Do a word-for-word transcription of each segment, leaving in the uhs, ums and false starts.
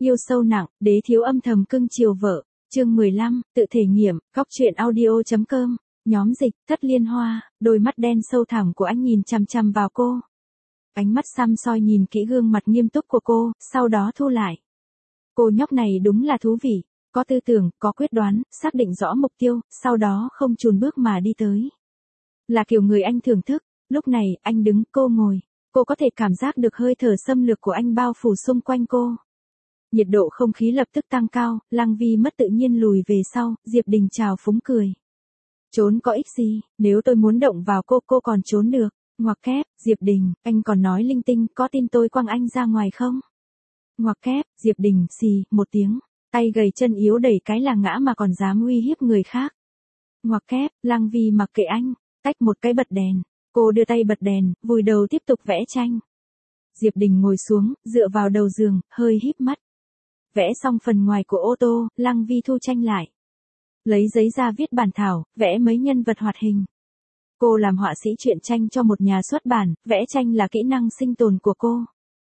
Yêu sâu nặng, đế thiếu âm thầm cưng chiều vợ. Chương mười lăm, tự thể nghiệm, góc truyện audio chấm com. Nhóm dịch, Thất Liên Hoa, đôi mắt đen sâu thẳm của anh nhìn chằm chằm vào cô. Ánh mắt săm soi nhìn kỹ gương mặt nghiêm túc của cô, sau đó thu lại. Cô nhóc này đúng là thú vị, có tư tưởng, có quyết đoán, xác định rõ mục tiêu, sau đó không chùn bước mà đi tới. Là kiểu người anh thưởng thức, lúc này, anh đứng, cô ngồi, cô có thể cảm giác được hơi thở xâm lược của anh bao phủ xung quanh cô. Nhiệt độ không khí lập tức tăng cao, Lăng Vi mất tự nhiên lùi về sau, Diệp Đình chào phúng cười. Trốn có ích gì, nếu tôi muốn động vào cô, cô còn trốn được. Ngoặc kép, Diệp Đình, anh còn nói linh tinh, có tin tôi quăng anh ra ngoài không? Ngoặc kép, Diệp Đình, xì, một tiếng, tay gầy chân yếu đẩy cái là ngã mà còn dám uy hiếp người khác. Ngoặc kép, Lăng Vi mặc kệ anh, tách một cái bật đèn, cô đưa tay bật đèn, vùi đầu tiếp tục vẽ tranh. Diệp Đình ngồi xuống, dựa vào đầu giường, hơi híp mắt. Vẽ xong phần ngoài của ô tô, Lăng Vi thu tranh lại. Lấy giấy ra viết bản thảo, vẽ mấy nhân vật hoạt hình. Cô làm họa sĩ truyện tranh cho một nhà xuất bản, vẽ tranh là kỹ năng sinh tồn của cô.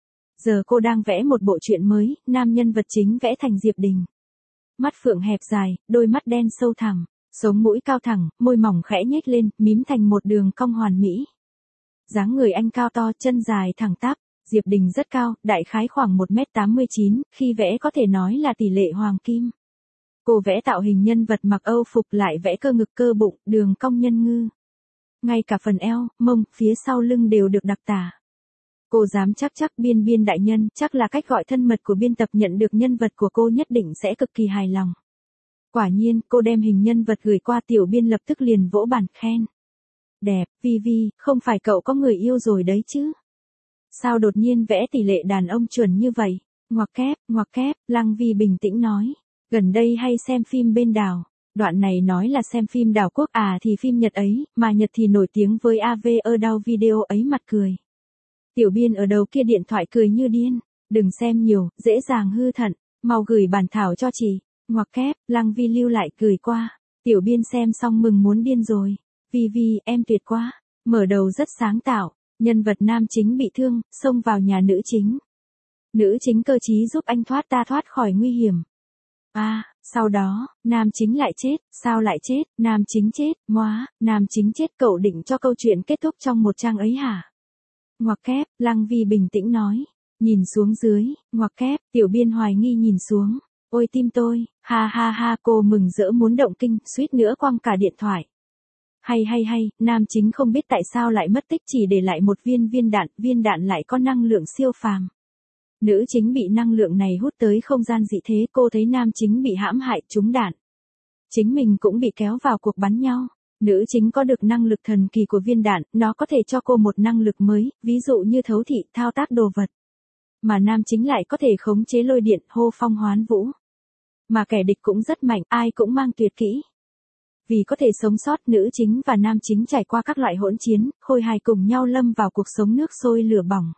Giờ cô đang vẽ một bộ truyện mới, nam nhân vật chính vẽ thành Diệp Đình. Mắt phượng hẹp dài, đôi mắt đen sâu thẳm, sống mũi cao thẳng, môi mỏng khẽ nhếch lên, mím thành một đường cong hoàn mỹ. Dáng người anh cao to, chân dài thẳng tắp. Diệp Đình rất cao, đại khái khoảng một mét tám mươi chín, khi vẽ có thể nói là tỷ lệ hoàng kim. Cô vẽ tạo hình nhân vật mặc Âu phục lại vẽ cơ ngực cơ bụng, đường cong nhân ngư. Ngay cả phần eo, mông, phía sau lưng đều được đặc tả. Cô dám chắc chắc biên biên đại nhân, chắc là cách gọi thân mật của biên tập nhận được nhân vật của cô nhất định sẽ cực kỳ hài lòng. Quả nhiên, cô đem hình nhân vật gửi qua tiểu biên lập tức liền vỗ bản khen. Đẹp, Vi Vi, không phải cậu có người yêu rồi đấy chứ? Sao đột nhiên vẽ tỷ lệ đàn ông chuẩn như vậy? Ngoặc kép, ngoặc kép, Lăng Vi bình tĩnh nói. Gần đây hay xem phim bên đảo. Đoạn này nói là xem phim đảo quốc à thì phim Nhật ấy, mà Nhật thì nổi tiếng với a vê ở đau video ấy mặt cười. Tiểu biên ở đầu kia điện thoại cười như điên. Đừng xem nhiều, dễ dàng hư thận, mau gửi bản thảo cho chị. Ngoặc kép, Lăng Vi lưu lại gửi qua. Tiểu biên xem xong mừng muốn điên rồi. Vi Vi, em tuyệt quá. Mở đầu rất sáng tạo. Nhân vật nam chính bị thương, xông vào nhà nữ chính. Nữ chính cơ trí giúp anh thoát ta thoát khỏi nguy hiểm. À, sau đó, nam chính lại chết, sao lại chết, nam chính chết, móa, nam chính chết cậu định cho câu chuyện kết thúc trong một trang ấy hả? Ngoặc kép, Lăng Vi bình tĩnh nói, nhìn xuống dưới, ngoặc kép, tiểu biên hoài nghi nhìn xuống, ôi tim tôi, ha ha ha cô mừng rỡ muốn động kinh, suýt nữa quăng cả điện thoại. Hay hay hay, nam chính không biết tại sao lại mất tích chỉ để lại một viên viên đạn, viên đạn lại có năng lượng siêu phàm. Nữ chính bị năng lượng này hút tới không gian dị thế, cô thấy nam chính bị hãm hại trúng đạn. Chính mình cũng bị kéo vào cuộc bắn nhau. Nữ chính có được năng lực thần kỳ của viên đạn, nó có thể cho cô một năng lực mới, ví dụ như thấu thị, thao tác đồ vật. Mà nam chính lại có thể khống chế lôi điện, hô phong hoán vũ. Mà kẻ địch cũng rất mạnh, ai cũng mang tuyệt kỹ. Vì có thể sống sót, nữ chính và nam chính trải qua các loại hỗn chiến, khôi hài cùng nhau lâm vào cuộc sống nước sôi lửa bỏng.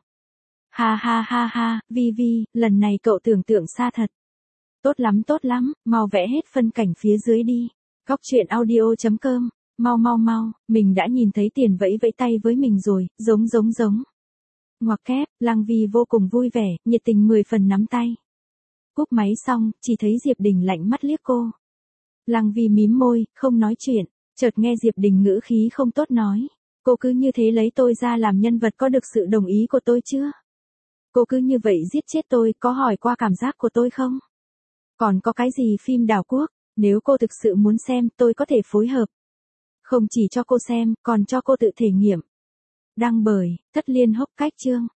Ha ha ha ha, Vi Vi, lần này cậu tưởng tượng xa thật. Tốt lắm tốt lắm, mau vẽ hết phân cảnh phía dưới đi. Góc truyện audio chấm com, mau mau mau, mình đã nhìn thấy tiền vẫy vẫy tay với mình rồi, giống giống giống. Ngoặc kép, Lăng Vi vô cùng vui vẻ, nhiệt tình mười phần nắm tay. Cúp máy xong, chỉ thấy Diệp Đình lạnh mắt liếc cô. Lăng Vi mím môi, không nói chuyện, chợt nghe Diệp Đình ngữ khí không tốt nói. Cô cứ như thế lấy tôi ra làm nhân vật có được sự đồng ý của tôi chưa? Cô cứ như vậy giết chết tôi, có hỏi qua cảm giác của tôi không? Còn có cái gì phim đảo quốc, nếu cô thực sự muốn xem, tôi có thể phối hợp. Không chỉ cho cô xem, còn cho cô tự thể nghiệm. Đăng bởi, Thất Liên Hốc Cách chương.